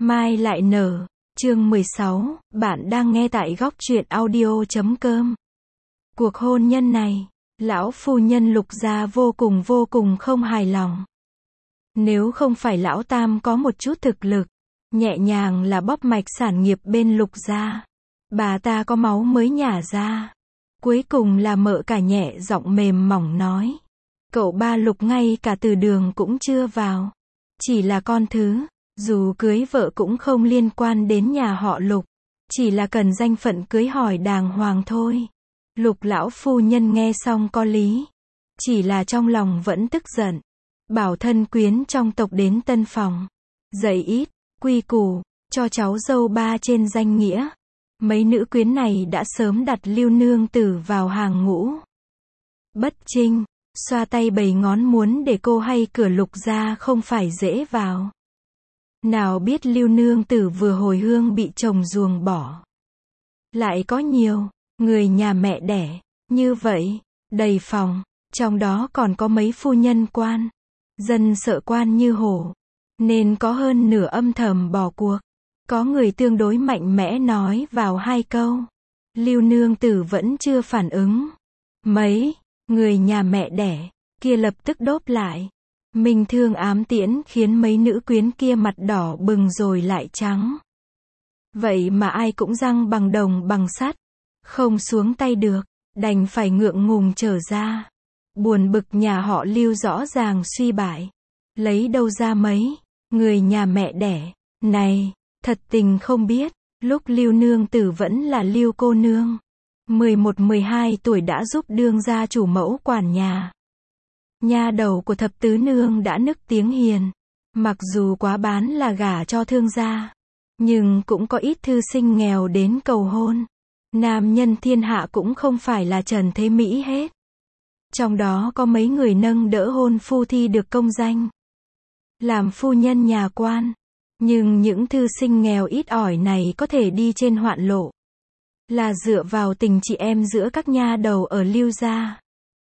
Mai lại nở. Chương 16, bạn đang nghe tại góc truyện audio.com. Cuộc hôn nhân này, lão phu nhân Lục gia vô cùng không hài lòng. Nếu không phải lão tam có một chút thực lực, nhẹ nhàng là bóp mạch sản nghiệp bên Lục gia, bà ta có máu mới nhả ra. Cuối cùng là mợ cả nhẹ giọng mềm mỏng nói. Cậu ba Lục ngay cả từ đường cũng chưa vào. Chỉ là con thứ, dù cưới vợ cũng không liên quan đến nhà họ Lục. Chỉ là cần danh phận cưới hỏi đàng hoàng thôi. Lục lão phu nhân nghe xong có lý. Chỉ là trong lòng vẫn tức giận. Bảo thân quyến trong tộc đến tân phòng. Dạy ít, quy củ, cho cháu dâu ba trên danh nghĩa. Mấy nữ quyến này đã sớm đặt Lưu nương tử vào hàng ngũ. Bất Trinh, xoa tay bày ngón muốn để cô hay cửa Lục gia không phải dễ vào. Nào biết Lưu nương tử vừa hồi hương bị chồng ruồng bỏ. Lại có nhiều người nhà mẹ đẻ, như vậy, đầy phòng, trong đó còn có mấy phu nhân quan. Dân sợ quan như hổ, nên có hơn nửa âm thầm bỏ cuộc. Có người tương đối mạnh mẽ nói vào hai câu. Lưu nương tử vẫn chưa phản ứng. Mấy người nhà mẹ đẻ kia lập tức đốp lại. Mình thương ám tiễn khiến mấy nữ quyến kia mặt đỏ bừng rồi lại trắng. Vậy mà ai cũng răng bằng đồng bằng sắt. Không xuống tay được, đành phải ngượng ngùng trở ra. Buồn bực nhà họ Lưu rõ ràng suy bại. Lấy đâu ra mấy người nhà mẹ đẻ này, thật tình không biết. Lúc Lưu nương tử vẫn là Lưu cô nương, 11-12 tuổi đã giúp đương gia chủ mẫu quản nhà. Nha đầu của thập tứ nương đã nức tiếng hiền. Mặc dù quá bán là gả cho thương gia, nhưng cũng có ít thư sinh nghèo đến cầu hôn. Nam nhân thiên hạ cũng không phải là Trần Thế Mỹ hết. Trong đó có mấy người nâng đỡ hôn phu thi được công danh, làm phu nhân nhà quan. Nhưng những thư sinh nghèo ít ỏi này có thể đi trên hoạn lộ, là dựa vào tình chị em giữa các nha đầu ở Lưu gia.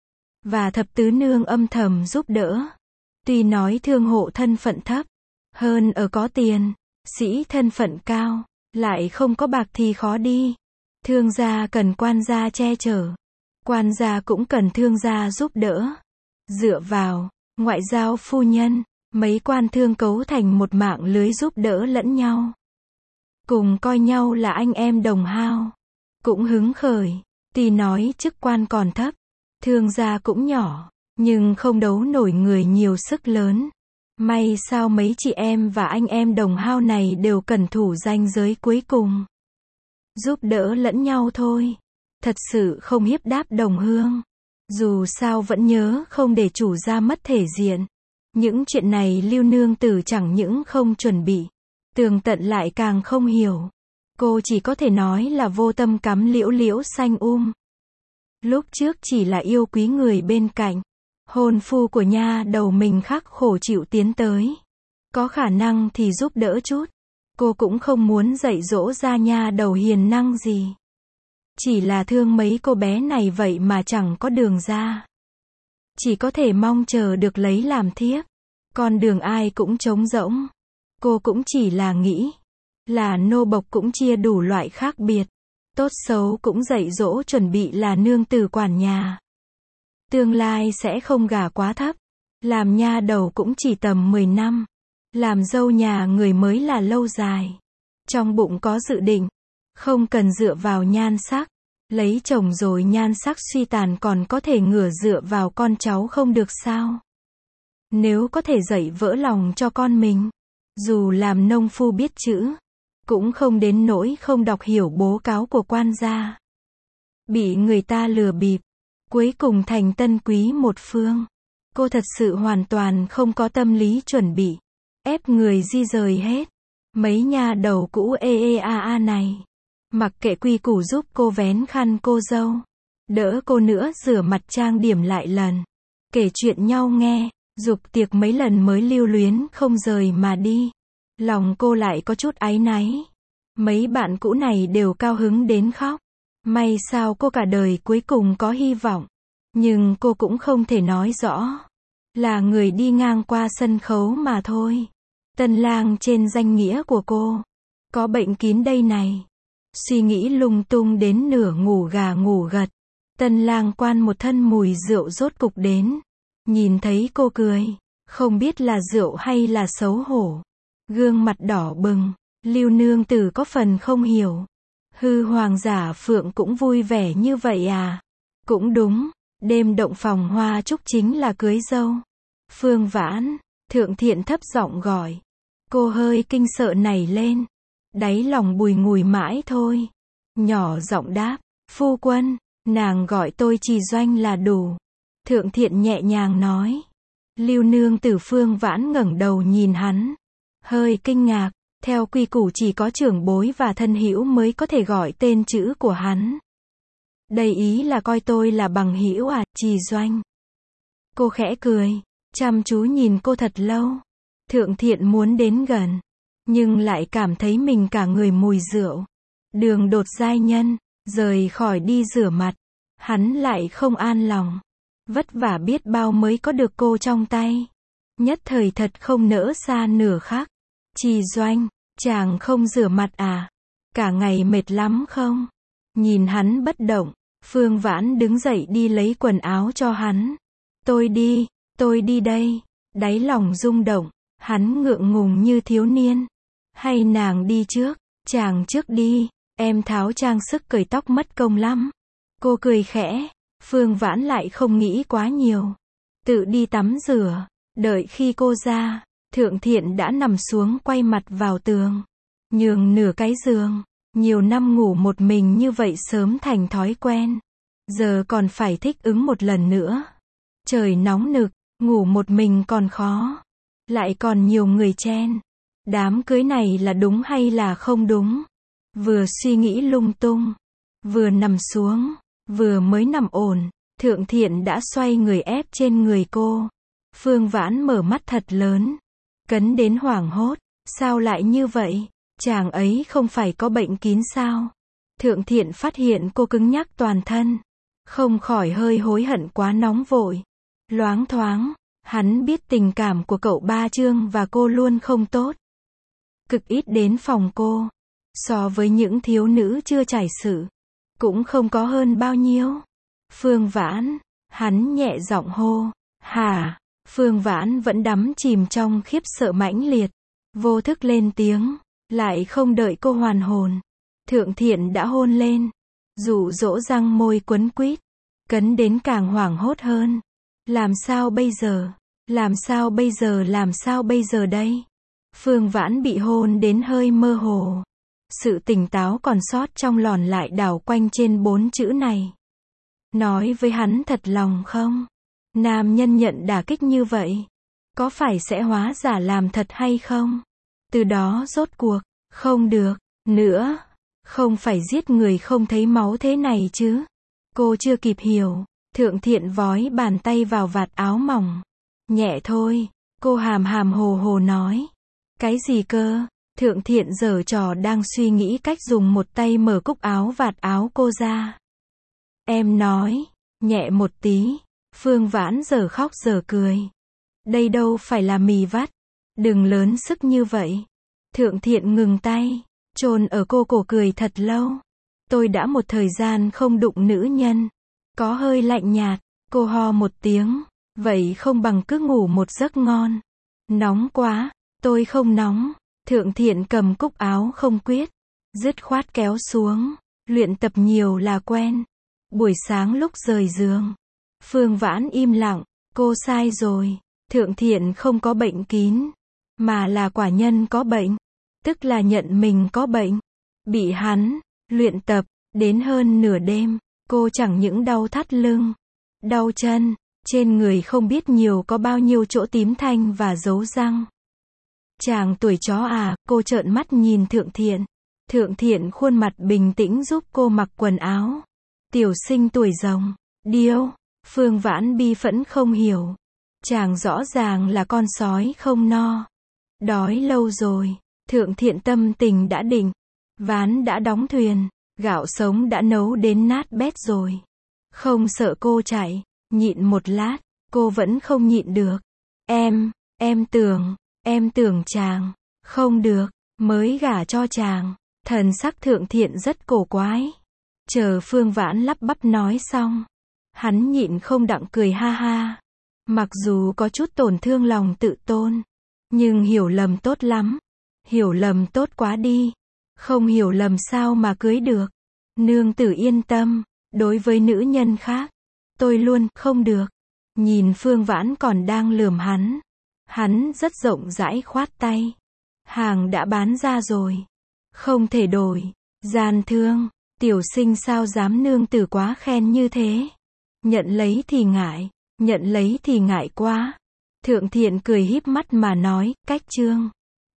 Và thập tứ nương âm thầm giúp đỡ. Tuy nói thương hộ thân phận thấp, hơn ở có tiền, sĩ thân phận cao, lại không có bạc thì khó đi. Thương gia cần quan gia che chở, quan gia cũng cần thương gia giúp đỡ. Dựa vào ngoại giao phu nhân, mấy quan thương cấu thành một mạng lưới giúp đỡ lẫn nhau. Cùng coi nhau là anh em đồng hao. Cũng hứng khởi, tuy nói chức quan còn thấp, thương gia cũng nhỏ, nhưng không đấu nổi người nhiều sức lớn. May sao mấy chị em và anh em đồng hao này đều cẩn thủ ranh giới cuối cùng. Giúp đỡ lẫn nhau thôi. Thật sự không hiếp đáp đồng hương. Dù sao vẫn nhớ không để chủ gia mất thể diện. Những chuyện này Lưu nương tử chẳng những không chuẩn bị, tường tận lại càng không hiểu. Cô chỉ có thể nói là vô tâm cắm liễu liễu xanh Lúc trước chỉ là yêu quý người bên cạnh. Hôn phu của nha đầu mình khắc khổ chịu tiến tới. Có khả năng thì giúp đỡ chút. Cô cũng không muốn dạy dỗ ra nha đầu hiền năng gì. Chỉ là thương mấy cô bé này vậy mà chẳng có đường ra. Chỉ có thể mong chờ được lấy làm thiếp. Con đường ai cũng trống rỗng. Cô cũng chỉ là nghĩ là nô bộc cũng chia đủ loại khác biệt. Tốt xấu cũng dạy dỗ chuẩn bị là nương tử quản nhà. Tương lai sẽ không gả quá thấp. Làm nha đầu cũng chỉ tầm 10 năm. Làm dâu nhà người mới là lâu dài. Trong bụng có dự định. Không cần dựa vào nhan sắc. Lấy chồng rồi nhan sắc suy tàn còn có thể ngửa dựa vào con cháu không được sao? Nếu có thể dạy vỡ lòng cho con mình. Dù làm nông phu biết chữ, cũng không đến nỗi không đọc hiểu bố cáo của quan gia. Bị người ta lừa bịp, cuối cùng thành tân quý một phương. Cô thật sự hoàn toàn không có tâm lý chuẩn bị. Ép người di rời hết. Mấy nha đầu cũ này. Mặc kệ quy củ giúp cô vén khăn cô dâu. Đỡ cô nữa rửa mặt trang điểm lại lần. Kể chuyện nhau nghe. Dục tiệc mấy lần mới lưu luyến không rời mà đi. Lòng cô lại có chút áy náy. Mấy bạn cũ này đều cao hứng đến khóc. May sao cô cả đời cuối cùng có hy vọng. Nhưng cô cũng không thể nói rõ. Là người đi ngang qua sân khấu mà thôi. Tân lang trên danh nghĩa của cô. Có bệnh kín đây này. Suy nghĩ lung tung đến nửa ngủ gà ngủ gật. Tân lang quan một thân mùi rượu rốt cục đến. Nhìn thấy cô cười. Không biết là rượu hay là xấu hổ. Gương mặt đỏ bừng. Lưu nương tử có phần không hiểu. Hư hoàng giả phượng cũng vui vẻ như vậy à? Cũng đúng. Đêm động phòng hoa chúc chính là cưới dâu. Phương Vãn. Thượng Thiện thấp giọng gọi. Cô hơi kinh sợ nảy lên. Đáy lòng bùi ngùi mãi thôi. Nhỏ giọng đáp. Phu quân. Nàng gọi tôi Trì Doanh là đủ. Thượng Thiện nhẹ nhàng nói. Lưu nương tử Phương Vãn ngẩng đầu nhìn hắn. Hơi kinh ngạc. Theo quy củ chỉ có trưởng bối và thân hữu mới có thể gọi tên chữ của hắn. Đây ý là coi tôi là bằng hữu à, Trì Doanh. Cô khẽ cười. Chăm chú nhìn cô thật lâu. Thượng Thiện muốn đến gần. Nhưng lại cảm thấy mình cả người mùi rượu. Đường đột giai nhân. Rời khỏi đi rửa mặt. Hắn lại không an lòng. Vất vả biết bao mới có được cô trong tay. Nhất thời thật không nỡ xa nửa khắc. Trì Doanh. Chàng không rửa mặt à? Cả ngày mệt lắm không? Nhìn hắn bất động. Phương Vãn đứng dậy đi lấy quần áo cho hắn. Tôi đi đây. Đáy lòng rung động. Hắn ngượng ngùng như thiếu niên. Hay nàng đi trước? Chàng trước đi. Em tháo trang sức cởi tóc mất công lắm. Cô cười khẽ. Phương Vãn lại không nghĩ quá nhiều. Tự đi tắm rửa. Đợi khi cô ra. Thượng Thiện đã nằm xuống quay mặt vào tường. Nhường nửa cái giường. Nhiều năm ngủ một mình như vậy sớm thành thói quen. Giờ còn phải thích ứng một lần nữa. Trời nóng nực. Ngủ một mình còn khó. Lại còn nhiều người chen. Đám cưới này là đúng hay là không đúng? Vừa suy nghĩ lung tung. Vừa nằm xuống. Vừa mới nằm ổn. Thượng Thiện đã xoay người ép trên người cô. Phương Vãn mở mắt thật lớn. Cấn đến hoảng hốt. Sao lại như vậy? Chàng ấy không phải có bệnh kín sao? Thượng Thiện phát hiện cô cứng nhắc toàn thân. Không khỏi hơi hối hận quá nóng vội. Loáng thoáng. Hắn biết tình cảm của cậu ba Trương và cô luôn không tốt. Cực ít đến phòng cô. So với những thiếu nữ chưa trải sự. Cũng không có hơn bao nhiêu. Phương Vãn. Hắn nhẹ giọng hô. Hả? Phương Vãn vẫn đắm chìm trong khiếp sợ mãnh liệt. Vô thức lên tiếng. Lại không đợi cô hoàn hồn. Thượng Thiện đã hôn lên. Dụ dỗ răng môi quấn quýt. Cấn đến càng hoảng hốt hơn. Làm sao bây giờ? Làm sao bây giờ? Làm sao bây giờ đây? Phương Vãn bị hôn đến hơi mơ hồ. Sự tỉnh táo còn sót trong lòn lại đảo quanh trên 4 chữ này. Nói với hắn thật lòng không? Nam nhân nhận đả kích như vậy. Có phải sẽ hóa giả làm thật hay không? Từ đó rốt cuộc. Không được. Nữa. Không phải giết người không thấy máu thế này chứ. Cô chưa kịp hiểu. Thượng Thiện vói bàn tay vào vạt áo mỏng. Nhẹ thôi. Cô hàm hàm hồ hồ nói. Cái gì cơ? Thượng Thiện giở trò đang suy nghĩ cách dùng một tay mở cúc áo vạt áo cô ra. Em nói. Nhẹ một tí. Phương Vãn giờ khóc giờ cười. Đây đâu phải là mì vắt. Đừng lớn sức như vậy. Thượng Thiện ngừng tay. Chôn ở cô cổ cười thật lâu. Tôi đã một thời gian không đụng nữ nhân. Có hơi lạnh nhạt. Cô ho một tiếng. Vậy không bằng cứ ngủ một giấc ngon. Nóng quá. Tôi không nóng. Thượng Thiện cầm cúc áo không quyết. Dứt khoát kéo xuống. Luyện tập nhiều là quen. Buổi sáng lúc rời giường. Phương Vãn im lặng. Cô sai rồi. Thượng Thiện không có bệnh kín. Mà là quả nhân có bệnh. Tức là nhận mình có bệnh. Bị hắn luyện tập đến hơn nửa đêm. Cô chẳng những đau thắt lưng. Đau chân. Trên người không biết nhiều có bao nhiêu chỗ tím thanh và dấu răng. Chàng tuổi chó à? Cô trợn mắt nhìn Thượng Thiện. Thượng Thiện khuôn mặt bình tĩnh giúp cô mặc quần áo. Tiểu sinh tuổi rồng. Điêu. Phương Vãn bi phẫn không hiểu. Chàng rõ ràng là con sói không no. Đói lâu rồi. Thượng Thiện tâm tình đã định. Ván đã đóng thuyền. Gạo sống đã nấu đến nát bét rồi. Không sợ cô chạy. Nhịn một lát. Cô vẫn không nhịn được. Em tưởng. Em tưởng chàng, không được, mới gả cho chàng. Thần sắc Thượng Thiện rất cổ quái. Chờ Phương Vãn lắp bắp nói xong, hắn nhịn không đặng cười ha ha. Mặc dù có chút tổn thương lòng tự tôn, nhưng hiểu lầm tốt lắm. Hiểu lầm tốt quá đi. Không hiểu lầm sao mà cưới được. Nương tử yên tâm, đối với nữ nhân khác, tôi luôn không được. Nhìn Phương Vãn còn đang lườm hắn rất rộng rãi khoát tay. Hàng đã bán ra rồi, không thể đổi. Gian thương, tiểu sinh sao dám nương tử quá khen như thế. Nhận lấy thì ngại quá. Thượng Thiện cười híp mắt mà nói, cách trương.